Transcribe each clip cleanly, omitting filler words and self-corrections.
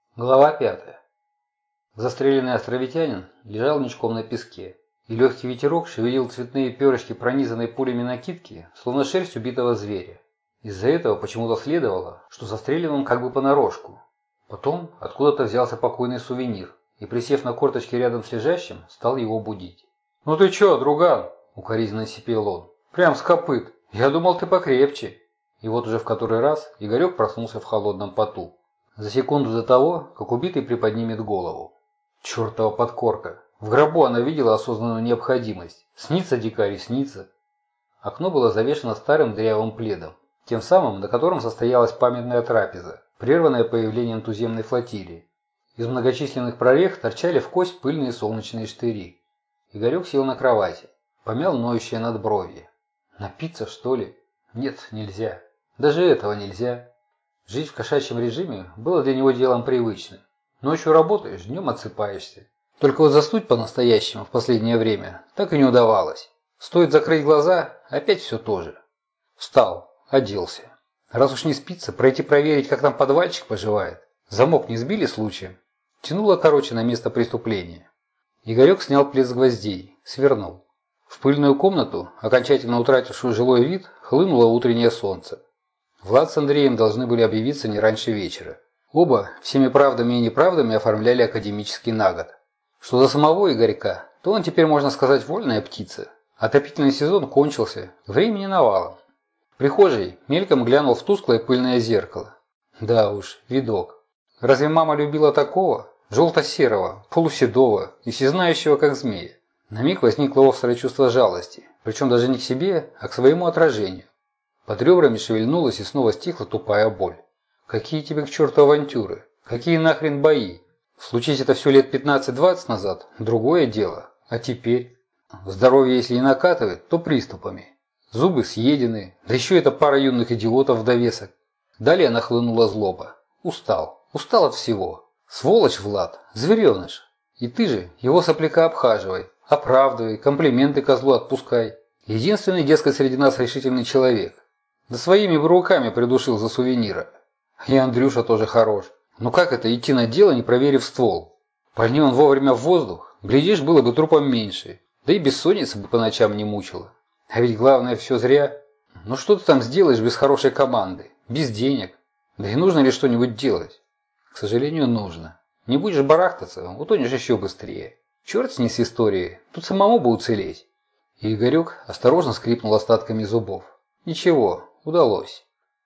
Глава 5. Застреленный островитянин лежал ничком на песке, и легкий ветерок шевелил цветные перышки пронизанной пулями накидки, словно шерсть убитого зверя. Из-за этого почему-то следовало, что застрелен он как бы понарошку. Потом откуда-то взялся покойный сувенир, и, присев на корточки рядом с лежащим, стал его будить. «Ну ты чё, друган?» – укоризненно сипел он. «Прям с копыт. Я думал, ты покрепче». И вот уже в который раз Игорек проснулся в холодном поту. За секунду до того, как убитый приподнимет голову. Чертова подкорка. В гробу она видела осознанную необходимость. Снится дикарь и снится. Окно было завешено старым дырявым пледом, тем самым, на котором состоялась памятная трапеза, прерванная появлением туземной флотилии. Из многочисленных прорех торчали вкось пыльные солнечные штыри. Игорек сел на кровати, помял ноющее надбровье. Напиться, что ли? Нет, нельзя. Даже этого нельзя. Жить в кошачьем режиме было для него делом привычным. Ночью работаешь, днем отсыпаешься. Только вот заснуть по-настоящему в последнее время так и не удавалось. Стоит закрыть глаза, опять все то же. Встал, оделся. Раз уж не спится, пройти проверить, как там подвальчик поживает. Замок не сбили случаем? Тянуло, короче, на место преступления. Игорек снял плед с гвоздей, свернул. В пыльную комнату, окончательно утратившую жилой вид, хлынуло утреннее солнце. Влад с Андреем должны были объявиться не раньше вечера. Оба всеми правдами и неправдами оформляли академический на год. Что до самого Игорька, то он теперь, можно сказать, вольная птица. Отопительный сезон кончился, времени навалом. В прихожей мельком глянул в тусклое пыльное зеркало. Да уж, видок. Разве мама любила такого? Желто-серого, полуседого и всезнающего как змея. На миг возникло острое чувство жалости, причем даже не к себе, а к своему отражению. Под ребрами шевельнулась и снова стихла тупая боль. Какие тебе к черту авантюры? Какие нахрен бои? Случись это все лет 15-20 назад, другое дело. А теперь? Здоровье, если и накатывает, то приступами. Зубы съедены, да еще эта пара юных идиотов в довесок. Далее нахлынула злоба. Устал. Устал от всего. Сволочь, Влад, звереныш. И ты же его сопляка обхаживай, оправдывай, комплименты козлу отпускай. Единственный, дескать, среди нас решительный человек. Да своими бы руками придушил за сувенира. И Андрюша тоже хорош. Но как это идти на дело, не проверив ствол? Пальни он вовремя в воздух, глядишь, было бы трупом меньше. Да и бессонница бы по ночам не мучила. А ведь главное все зря. Ну что ты там сделаешь без хорошей команды? Без денег? Да и нужно ли что-нибудь делать? К сожалению, нужно. Не будешь барахтаться, утонешь еще быстрее. Черт с ней с историей, тут самому бы уцелеть. И Игорек осторожно скрипнул остатками зубов. Ничего, удалось.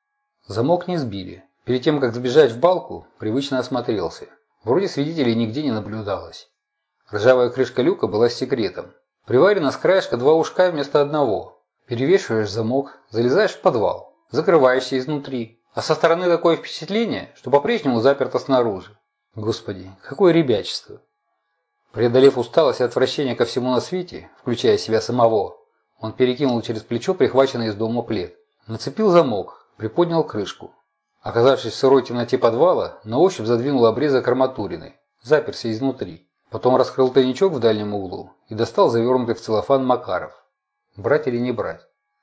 Замок не сбили. Перед тем, как сбежать в балку, привычно осмотрелся. Вроде свидетелей нигде не наблюдалось. Ржавая крышка люка была с секретом. Приварено с краешка два ушка вместо одного. Перевешиваешь замок, залезаешь в подвал, закрываешься изнутри. А со стороны такое впечатление, что по-прежнему заперто снаружи. Господи, какое ребячество. Преодолев усталость и отвращение ко всему на свете, включая себя самого, он перекинул через плечо прихваченный из дома плед. Нацепил замок, приподнял крышку. Оказавшись в сырой темноте подвала, на ощупь задвинул обрезок арматурины, заперся изнутри. Потом раскрыл тайничок в дальнем углу и достал завернутый в целлофан Макаров. Брать или не брать?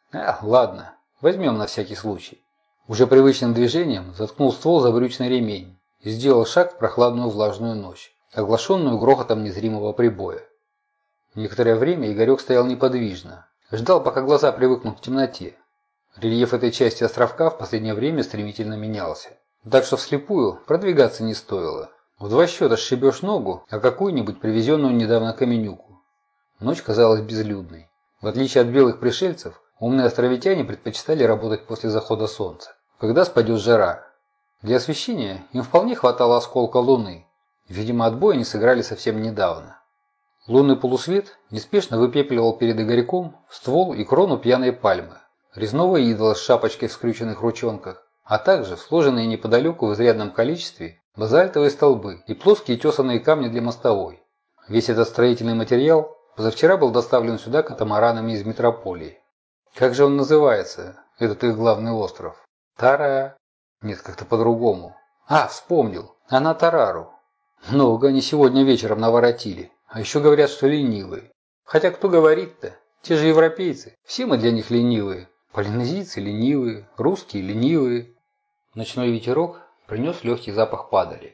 Ладно, возьмем на всякий случай. Уже привычным движением заткнул ствол за брючный ремень и сделал шаг в прохладную влажную ночь, оглашенную грохотом незримого прибоя. Некоторое время Игорек стоял неподвижно, ждал, пока глаза привыкнут к темноте. Рельеф этой части островка в последнее время стремительно менялся. Так что вслепую продвигаться не стоило. В два счета сшибешь ногу, а какую-нибудь привезенную недавно каменюку. Ночь казалась безлюдной. В отличие от белых пришельцев, умные островитяне предпочитали работать после захода солнца, когда спадет жара. Для освещения им вполне хватало осколка луны. Видимо, отбой они сыграли совсем недавно. Лунный полусвет неспешно выпепеливал перед Игорьком ствол и крону пьяной пальмы, резного идола с шапочкой в скрюченных ручонках, а также сложенные неподалеку в изрядном количестве базальтовые столбы и плоские тесаные камни для мостовой. Весь этот строительный материал позавчера был доставлен сюда катамаранами из метрополии. Как же он называется, этот их главный остров? Тара? Нет, как-то по-другому. Вспомнил. Она Тарару. Много они сегодня вечером наворотили. А еще говорят, что ленивые. Хотя кто говорит-то? Те же европейцы. Все мы для них ленивые. Полинезийцы ленивые, русские ленивые. Ночной ветерок принес легкий запах падали.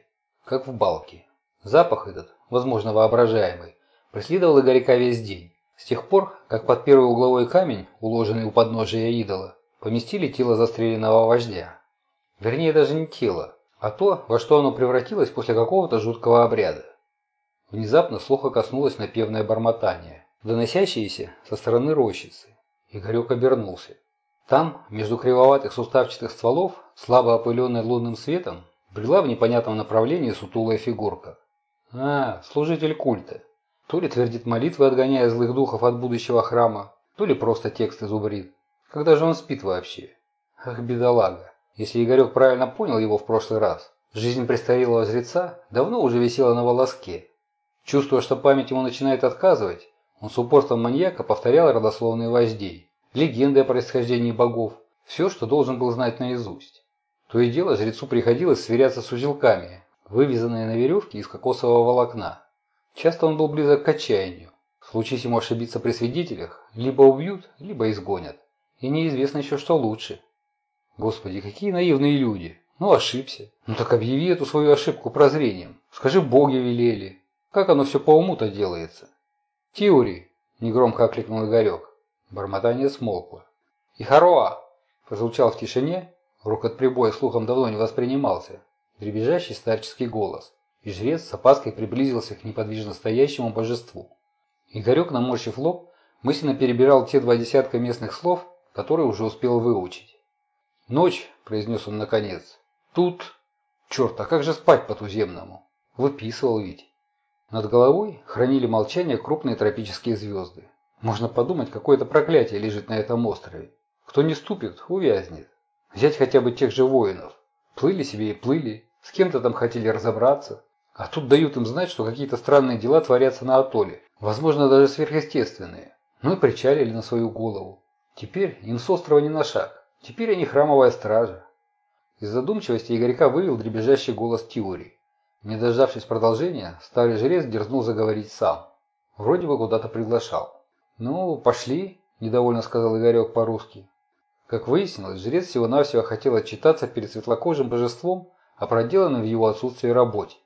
как в балке. Запах этот, возможно воображаемый, преследовал Игорька весь день. С тех пор, как под первый угловой камень, уложенный у подножия идола, поместили тело застреленного вождя. Вернее, даже не тело, а то, во что оно превратилось после какого-то жуткого обряда. Внезапно слуха коснулось напевное бормотание, доносящееся со стороны рощицы. Игорек обернулся. Там, между кривоватых суставчатых стволов, слабо опыленной лунным светом, брела в непонятном направлении сутулая фигурка. Служитель культа. То ли твердит молитвы, отгоняя злых духов от будущего храма, то ли просто тексты зубрит. Когда же он спит вообще? Ах, бедолага. Если Игорек правильно понял его в прошлый раз, жизнь престарелого жреца давно уже висела на волоске. Чувствуя, что память ему начинает отказывать, он с упорством маньяка повторял родословные вождей, легенды о происхождении богов, все, что должен был знать наизусть. То и дело жрецу приходилось сверяться с узелками, вывязанные на веревке из кокосового волокна. Часто он был близок к отчаянию. Случись ему ошибиться при свидетелях, либо убьют, либо изгонят. И неизвестно еще, что лучше. Господи, какие наивные люди. Ошибся. Так объяви эту свою ошибку прозрением. Скажи, боги велели. Как оно все по уму-то делается? Тиури, негромко окликнул Игорек. Бормотание смолкло. Ихароа! Прозвучал в тишине, рокот прибоя слухом давно не воспринимался, дребезжащий старческий голос, и жрец с опаской приблизился к неподвижно стоящему божеству. Игорек, наморщив лоб, мысленно перебирал те 20 местных слов, которые уже успел выучить. «Ночь», – произнес он наконец, – «тут...» «Черт, а как же спать по-туземному?» Выписывал ведь. Над головой хранили молчание крупные тропические звезды. Можно подумать, какое-то проклятие лежит на этом острове. Кто не ступит, увязнет. Взять хотя бы тех же воинов. Плыли себе и плыли, с кем-то там хотели разобраться. А тут дают им знать, что какие-то странные дела творятся на атолле. Возможно, даже сверхъестественные. И причалили на свою голову. Теперь им с острова не на шаг. Теперь они храмовая стража. Из задумчивости Игорька вывел дребезжащий голос Тиури. Не дождавшись продолжения, старый жрец дерзнул заговорить сам. Вроде бы куда-то приглашал. Пошли, недовольно сказал Игорек по-русски. Как выяснилось, жрец всего-навсего хотел отчитаться перед светлокожим божеством о проделанной в его отсутствии работе.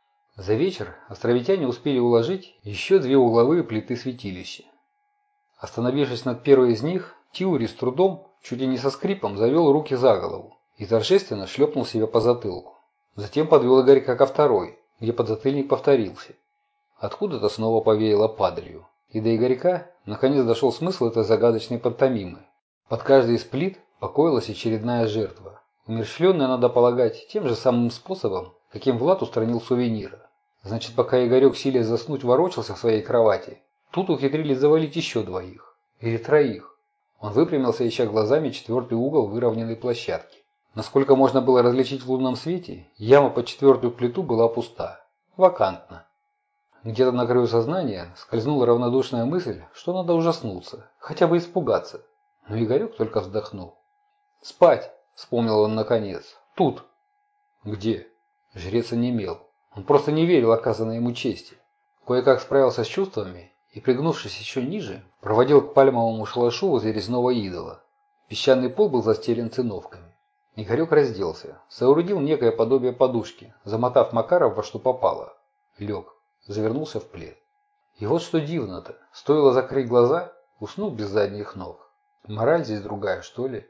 За вечер островитяне успели уложить еще 2 угловые плиты святилища. Остановившись над первой из них, Тиури с трудом, чуть ли не со скрипом, завел руки за голову и торжественно шлепнул себя по затылку. Затем подвел Игорька ко второй, где подзатыльник повторился. Откуда-то снова повеяло падалью, и до Игорька наконец дошел смысл этой загадочной пантомимы. Под каждой из плит покоилась очередная жертва, умерщвленная, надо полагать, тем же самым способом, каким Влад устранил сувенира. Значит, пока Игорек, силясь заснуть, ворочался в своей кровати, тут ухитрились завалить еще 2. Или 3. Он выпрямился, ища глазами 4-й угол выровненной площадки. Насколько можно было различить в лунном свете, яма под 4-ю плиту была пуста. Вакантна. Где-то на краю сознания скользнула равнодушная мысль, что надо ужаснуться, хотя бы испугаться. Но Игорек только вздохнул. «Спать!» – вспомнил он наконец. «Тут!» «Где?» Жрец онемел. Он просто не верил оказанной ему чести. Кое-как справился с чувствами и, пригнувшись еще ниже, проводил к пальмовому шалашу возле резного идола. Песчаный пол был застелен циновками. Игорек разделся, соорудил некое подобие подушки, замотав Макаров во что попало. Лег, завернулся в плед. И вот что дивно-то, стоило закрыть глаза, уснул без задних ног. Мораль здесь другая, что ли?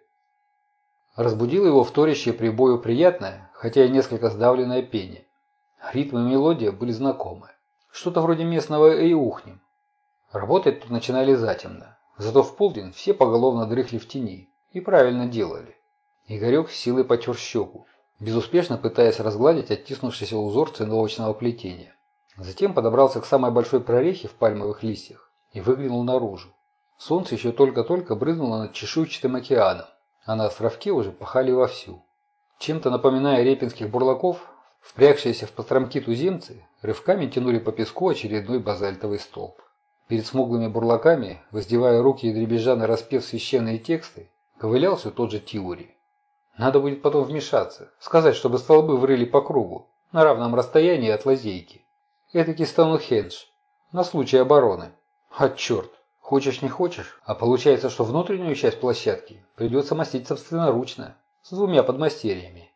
Разбудило его вторящее прибою приятное, хотя и несколько сдавленное пение. Ритм и мелодия были знакомы. Что-то вроде местного эйухнем. Работать тут начинали затемно, зато в полдень все поголовно дрыхли в тени и правильно делали. Игорек с силой потер щеку, безуспешно пытаясь разгладить оттиснувшийся узор циновочного плетения. Затем подобрался к самой большой прорехе в пальмовых листьях и выглянул наружу. Солнце еще только-только брызнуло над чешуйчатым океаном, а на островке уже пахали вовсю. Чем-то напоминая репинских бурлаков, впрягшиеся в постромки туземцы рывками тянули по песку очередной базальтовый столб. Перед смуглыми бурлаками, воздевая руки и дребезжа нараспев священные тексты, ковылял все тот же Тиури. Надо будет потом вмешаться, сказать, чтобы столбы врыли по кругу, на равном расстоянии от лазейки. Этакий Стоунхендж, на случай обороны. А черт, хочешь не хочешь, а получается, что внутреннюю часть площадки придется мастить собственноручно, с 2 подмастерьями.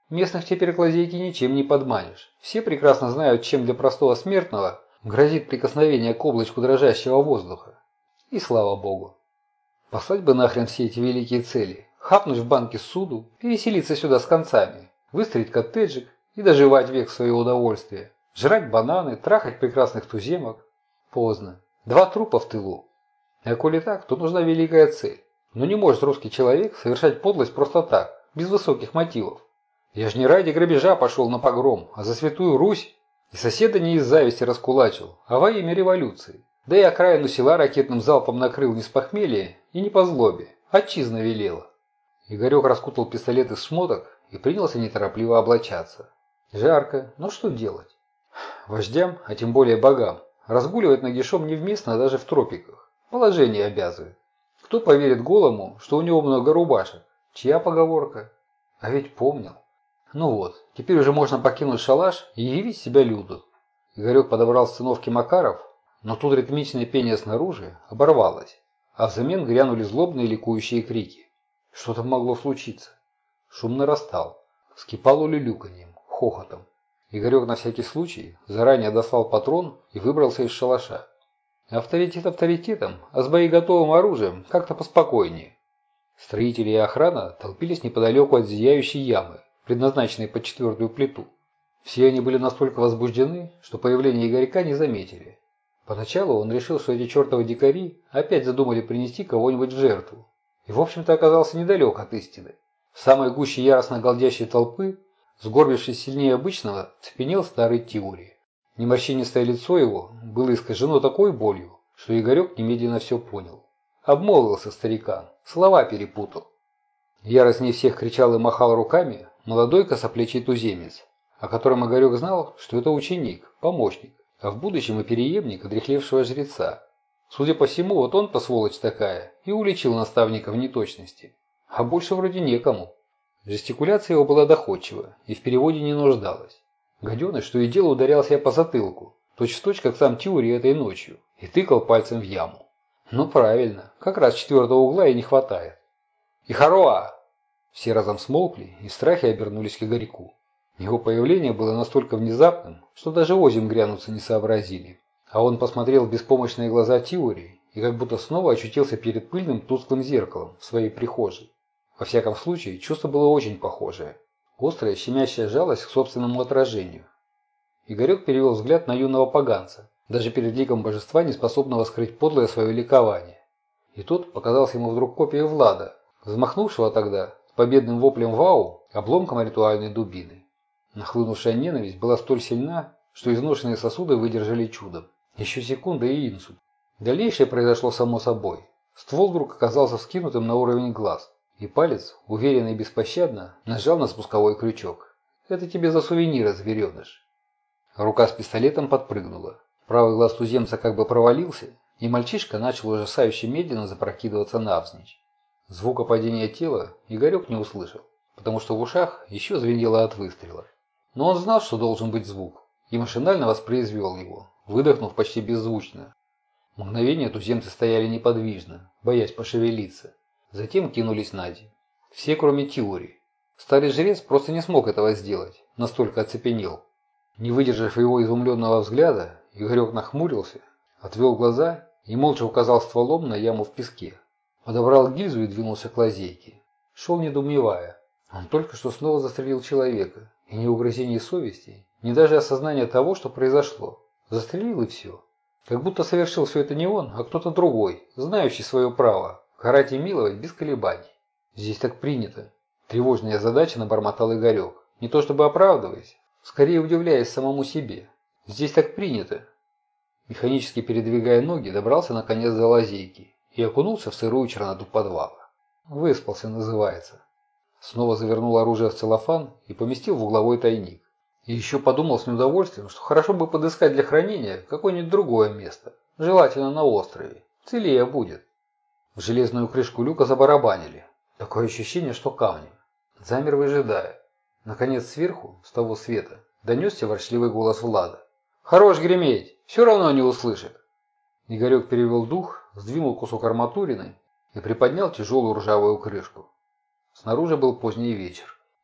Местных теперь к лазейке ничем не подманишь. Все прекрасно знают, чем для простого смертного грозит прикосновение к облачку дрожащего воздуха. И слава богу. Послать бы нахрен все эти великие цели, хапнуть в банке суду, переселиться сюда с концами, выстроить коттеджик и доживать век в свое удовольствие, жрать бананы, трахать прекрасных туземок. Поздно. 2 трупа в тылу. А коли так, то нужна великая цель. Но не может русский человек совершать подлость просто так, без высоких мотивов. Я ж не ради грабежа пошел на погром, а за святую Русь. И соседа не из зависти раскулачил, а во имя революции. Да и окраину села ракетным залпом накрыл не с похмелья и не по злобе. Отчизна велела. Игорек раскутал пистолет из шмоток и принялся неторопливо облачаться. Жарко, но что делать? Вождям, а тем более богам, разгуливать нагишом невместно даже в тропиках. Положение обязывает. Кто поверит голому, что у него много рубашек? Чья поговорка? А ведь помнил. Ну вот, теперь уже можно покинуть шалаш и явить себя люду. Игорек подобрал с циновки Макаров, но тут ритмичное пение снаружи оборвалось, а взамен грянули злобные ликующие крики. Что там могло случиться? Шум нарастал, вскипал улюлюканьем, хохотом. Игорек на всякий случай заранее достал патрон и выбрался из шалаша. Авторитет авторитетом, а с боеготовым оружием как-то поспокойнее. Строители и охрана толпились неподалеку от зияющей ямы, предназначенной под 4-ю плиту. Все они были настолько возбуждены, что появление Игорька не заметили. Поначалу он решил, что эти чертовы дикари опять задумали принести кого-нибудь в жертву. И в общем-то оказался недалек от истины. В самой гуще яростно галдящей толпы, сгорбившись сильнее обычного, цепенел старый Тиури. Неморщинистое лицо его было искажено такой болью, что Игорек немедленно все понял. Обмолвился старикан, слова перепутал. Яростнее всех кричал и махал руками молодой косоплечий туземец, о котором Игорек знал, что это ученик, помощник, а в будущем и преемник одряхлевшего жреца. Судя по всему, вот он-то сволочь такая и уличил наставника в неточности. А больше вроде некому. Жестикуляция его была доходчива и в переводе не нуждалась. Гаденыш, что и дело, ударял себя по затылку, точь-в-точь, как сам Тиури этой ночью, и тыкал пальцем в яму. Ну правильно, как раз 4-го угла и не хватает. «Ихароа!» Все разом смолкли и в страхе обернулись к Игорьку. Его появление было настолько внезапным, что даже озим грянуться не сообразили. А он посмотрел в беспомощные глаза Тиури и как будто снова очутился перед пыльным тусклым зеркалом в своей прихожей. Во всяком случае, чувство было очень похожее. Острая, щемящая жалость к собственному отражению. Игорек перевел взгляд на юного поганца, даже перед ликом божества, не способного скрыть подлое свое ликование. И тут показался ему вдруг копией Влада, взмахнувшего тогда с победным воплем «Вау!» обломком ритуальной дубины. Нахлынувшая ненависть была столь сильна, что изношенные сосуды выдержали чудом. Еще секунда и инсульт. Дальнейшее произошло само собой. Ствол вдруг оказался вскинутым на уровень глаз, и палец, уверенно и беспощадно, нажал на спусковой крючок. Это тебе за сувениры, звереныш. Рука с пистолетом подпрыгнула. Правый глаз туземца как бы провалился, и мальчишка начал ужасающе медленно запрокидываться навзничь. Звука падения тела Игорек не услышал, потому что в ушах еще звенело от выстрела. Но он знал, что должен быть звук, и машинально воспроизвел его, выдохнув почти беззвучно. Мгновение туземцы стояли неподвижно, боясь пошевелиться. Затем кинулись на землю. Все, кроме Тиури. Старый жрец просто не смог этого сделать, настолько оцепенел. Не выдержав его изумленного взгляда, Игорек нахмурился, отвел глаза и молча указал стволом на яму в песке. Подобрал гильзу и двинулся к лазейке. Шел недоумевая. Он только что снова застрелил человека, и ни угрызений совести, ни даже осознания того, что произошло. Застрелил и все. Как будто совершил все это не он, а кто-то другой, знающий свое право, карать и миловать без колебаний. Здесь так принято. Тревожная задача набормотал Игорек, не то чтобы оправдываясь, скорее удивляясь самому себе. Здесь так принято. Механически передвигая ноги, добрался наконец до лазейки и окунулся в сырую черноту подвала. Выспался, называется. Снова завернул оружие в целлофан и поместил в угловой тайник. И еще подумал с неудовольствием, что хорошо бы подыскать для хранения какое-нибудь другое место, желательно на острове. Целее будет. В железную крышку люка забарабанили. Такое ощущение, что камнем. Замер, выжидая. Наконец сверху, с того света, донесся ворчливый голос Влада. «Хорош греметь! Все равно не услышит!» Игорек перевел дух, сдвинул кусок арматурины и приподнял тяжелую ржавую крышку. Снаружи был поздний вечер.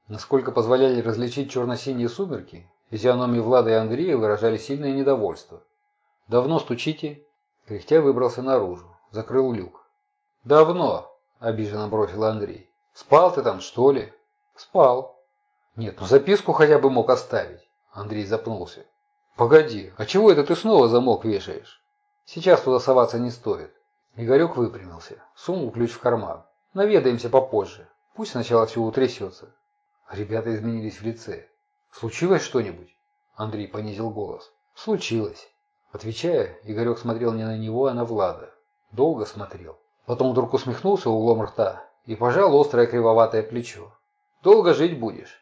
Насколько позволяли различить черно-синие сумерки, физиономии Влада и Андрея выражали сильное недовольство. «Давно стучите?» Кряхтя выбрался наружу, закрыл люк. «Давно», – обиженно бросил Андрей. «Спал ты там, что ли?» «Спал». «Нет, ну записку хотя бы мог оставить». Андрей запнулся. «Погоди, а чего это ты снова замок вешаешь?» «Сейчас туда соваться не стоит». Игорек выпрямился, сунул ключ в карман. «Наведаемся попозже. Пусть сначала все утрясется». Ребята изменились в лице. «Случилось что-нибудь?» Андрей понизил голос. «Случилось». Отвечая, Игорек смотрел не на него, а на Влада. Долго смотрел. Потом вдруг усмехнулся углом рта и пожал острое кривоватое плечо. «Долго жить будешь?»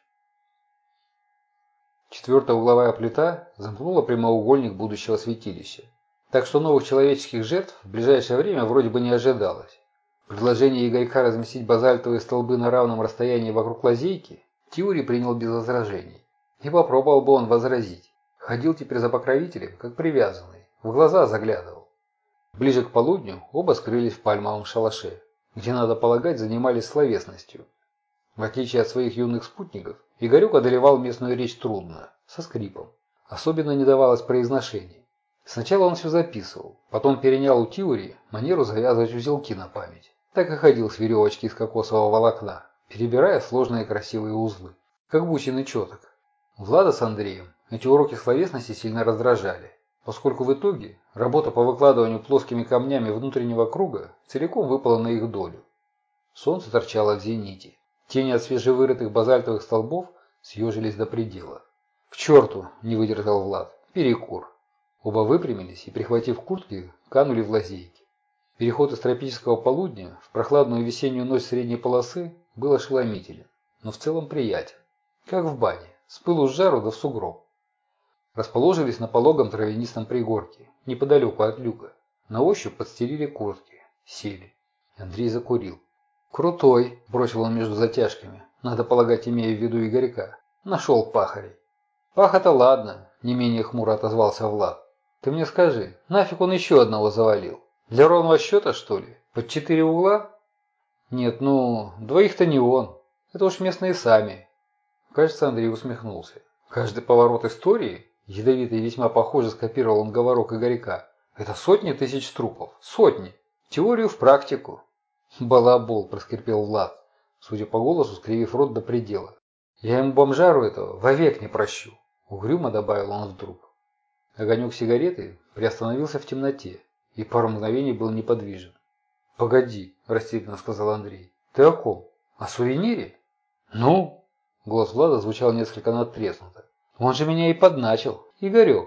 Четвертая угловая плита замкнула прямоугольник будущего святилища. Так что новых человеческих жертв в ближайшее время вроде бы не ожидалось. Предложение Игорька разместить базальтовые столбы на равном расстоянии вокруг лазейки Тиури принял без возражений. И попробовал бы он возразить. Ходил теперь за покровителем, как привязанный, в глаза заглядывал. Ближе к полудню оба скрылись в пальмовом шалаше, где, надо полагать, занимались словесностью. В отличие от своих юных спутников, Игорек одолевал местную речь трудно, со скрипом. Особенно не давалось произношений. Сначала он все записывал, потом перенял у Тиури манеру завязывать узелки на память. Так и ходил с веревочки из кокосового волокна, перебирая сложные красивые узлы, как бусины четок. Влада с Андреем эти уроки словесности сильно раздражали, поскольку в итоге работа по выкладыванию плоскими камнями внутреннего круга целиком выпала на их долю. Солнце торчало в зените. Тени от свежевырытых базальтовых столбов съежились до предела. «К черту!» – не выдержал Влад. «Перекур!» Оба выпрямились и, прихватив куртки, канули в лазейки. Переход из тропического полудня в прохладную весеннюю ночь средней полосы был ошеломителен, но в целом приятен. Как в бане, с пылу с жару да в сугроб. Расположились на пологом травянистом пригорке, неподалеку от люка. На ощупь подстелили куртки, сели. Андрей закурил. «Крутой», – бросил он между затяжками, надо полагать, имея в виду Игорька. «Нашел пахарей». «Паха-то ладно», – не менее хмуро отозвался Влад. «Ты мне скажи, нафиг он еще одного завалил? Для ровного счета, что ли? Под 4 угла?» «Нет, ну, двоих-то не он. Это уж местные сами». Кажется, Андрей усмехнулся. Каждый поворот истории, ядовитый и весьма похоже скопировал он говорок Игорька. Это сотни тысяч трупов. Сотни. Теорию в практику. «Балабол», – проскрипел Влад, судя по голосу, скривив рот до предела. «Я ему бомжару этого вовек не прощу», – угрюмо добавил он вдруг. Огонек сигареты приостановился в темноте и пару мгновений был неподвижен. «Погоди», – растерянно сказал Андрей. «Ты о ком? О сувенире?» «Ну?» – голос Влада звучал несколько надтреснуто. «Он же меня и подначил. Игорек.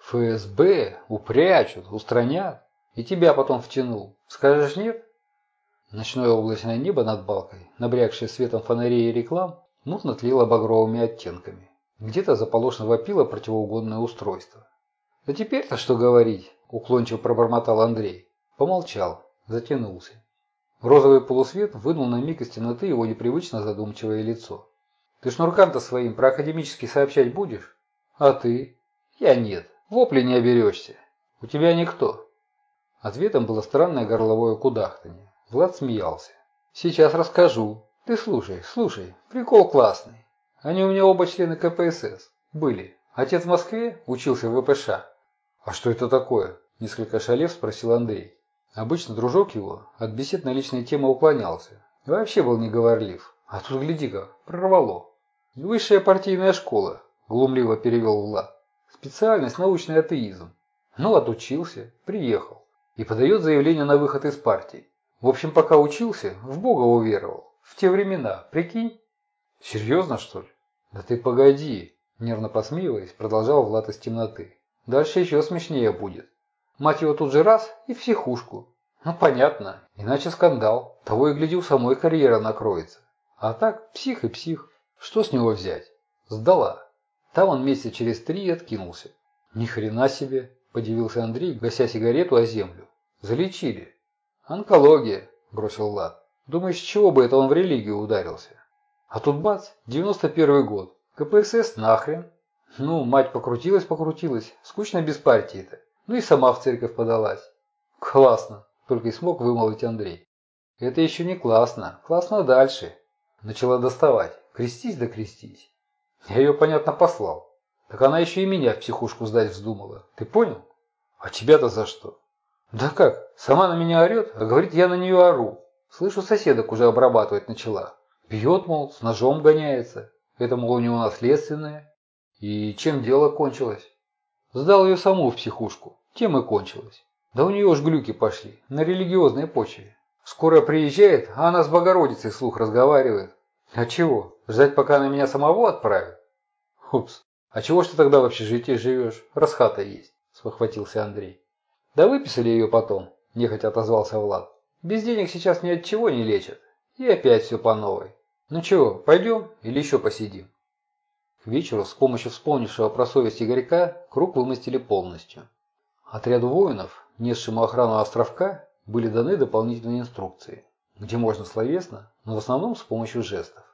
ФСБ упрячут, устранят. И тебя потом втянул. Скажешь нет?» Ночное облачное небо над балкой, набрякшее светом фонарей и реклам, мутно тлело багровыми оттенками. Где-то заполошно вопило противоугонное устройство. «Да теперь-то что говорить?» – уклончиво пробормотал Андрей. Помолчал, затянулся. Розовый полусвет вынул на миг из темноты его непривычно задумчивое лицо. «Ты шнуркам-то своим про академический сообщать будешь? А ты?» «Я нет. Вопли не оберешься. У тебя никто». Ответом было странное горловое кудахтанье. Влад смеялся. «Сейчас расскажу. Ты слушай, слушай. Прикол классный. Они у меня оба члены КПСС. Были. Отец в Москве, учился в ВПШ». «А что это такое?» – несколько ошалев спросил Андрей. Обычно дружок его от бесед на личные темы уклонялся. И вообще был неговорлив. А тут, гляди-ка, прорвало. «Высшая партийная школа», – глумливо перевел Влад. «Специальность научный атеизм». Ну, отучился, приехал. И подает заявление на выход из партии. В общем, пока учился, в Бога уверовал. В те времена, прикинь? Серьезно, что ли? Да ты погоди, нервно посмеиваясь, продолжал Влад из темноты. Дальше еще смешнее будет. Мать его тут же раз и в психушку. Ну, понятно, иначе скандал. Того и гляди, у самой карьера накроется. А так, псих и псих. Что с него взять? Сдала. Там он месяца через 3 и откинулся. Ни хрена себе, подивился Андрей, гася сигарету о землю. Залечили. «Онкология», – бросил Влад. «Думаешь, с чего бы это он в религию ударился?» А тут бац, 91 год. КПСС нахрен. Ну, мать покрутилась, скучно без партии-то. Ну и сама в церковь подалась. «Классно», – только и смог вымолвить Андрей. «Это еще не классно. Классно дальше». Начала доставать. Крестись да крестись. Я ее, понятно, послал. Так она еще и меня в психушку сдать вздумала. Ты понял? А тебя-то за что? Да как? Сама на меня орет, а говорит, я на нее ору. Слышу, соседок уже обрабатывать начала. Бьет, мол, с ножом гоняется. Это, мол, у него наследственное. И чем дело кончилось? Сдал ее саму в психушку. Тем и кончилось. Да у нее уж глюки пошли, на религиозной почве. Скоро приезжает, а она с Богородицей вслух разговаривает. А чего? Ждать, пока она меня самого отправит? Упс. А чего ж ты тогда в общежитии живешь? Раз хата есть, спохватился Андрей. Да выписали ее потом, нехотя отозвался Влад. Без денег сейчас ни от чего не лечат. И опять все по новой. Ну чего, пойдем или еще посидим? К вечеру с помощью вспомнившего про совесть Игорька круг вымостили полностью. Отряду воинов, несшему охрану островка, были даны дополнительные инструкции, где можно словесно, но в основном с помощью жестов.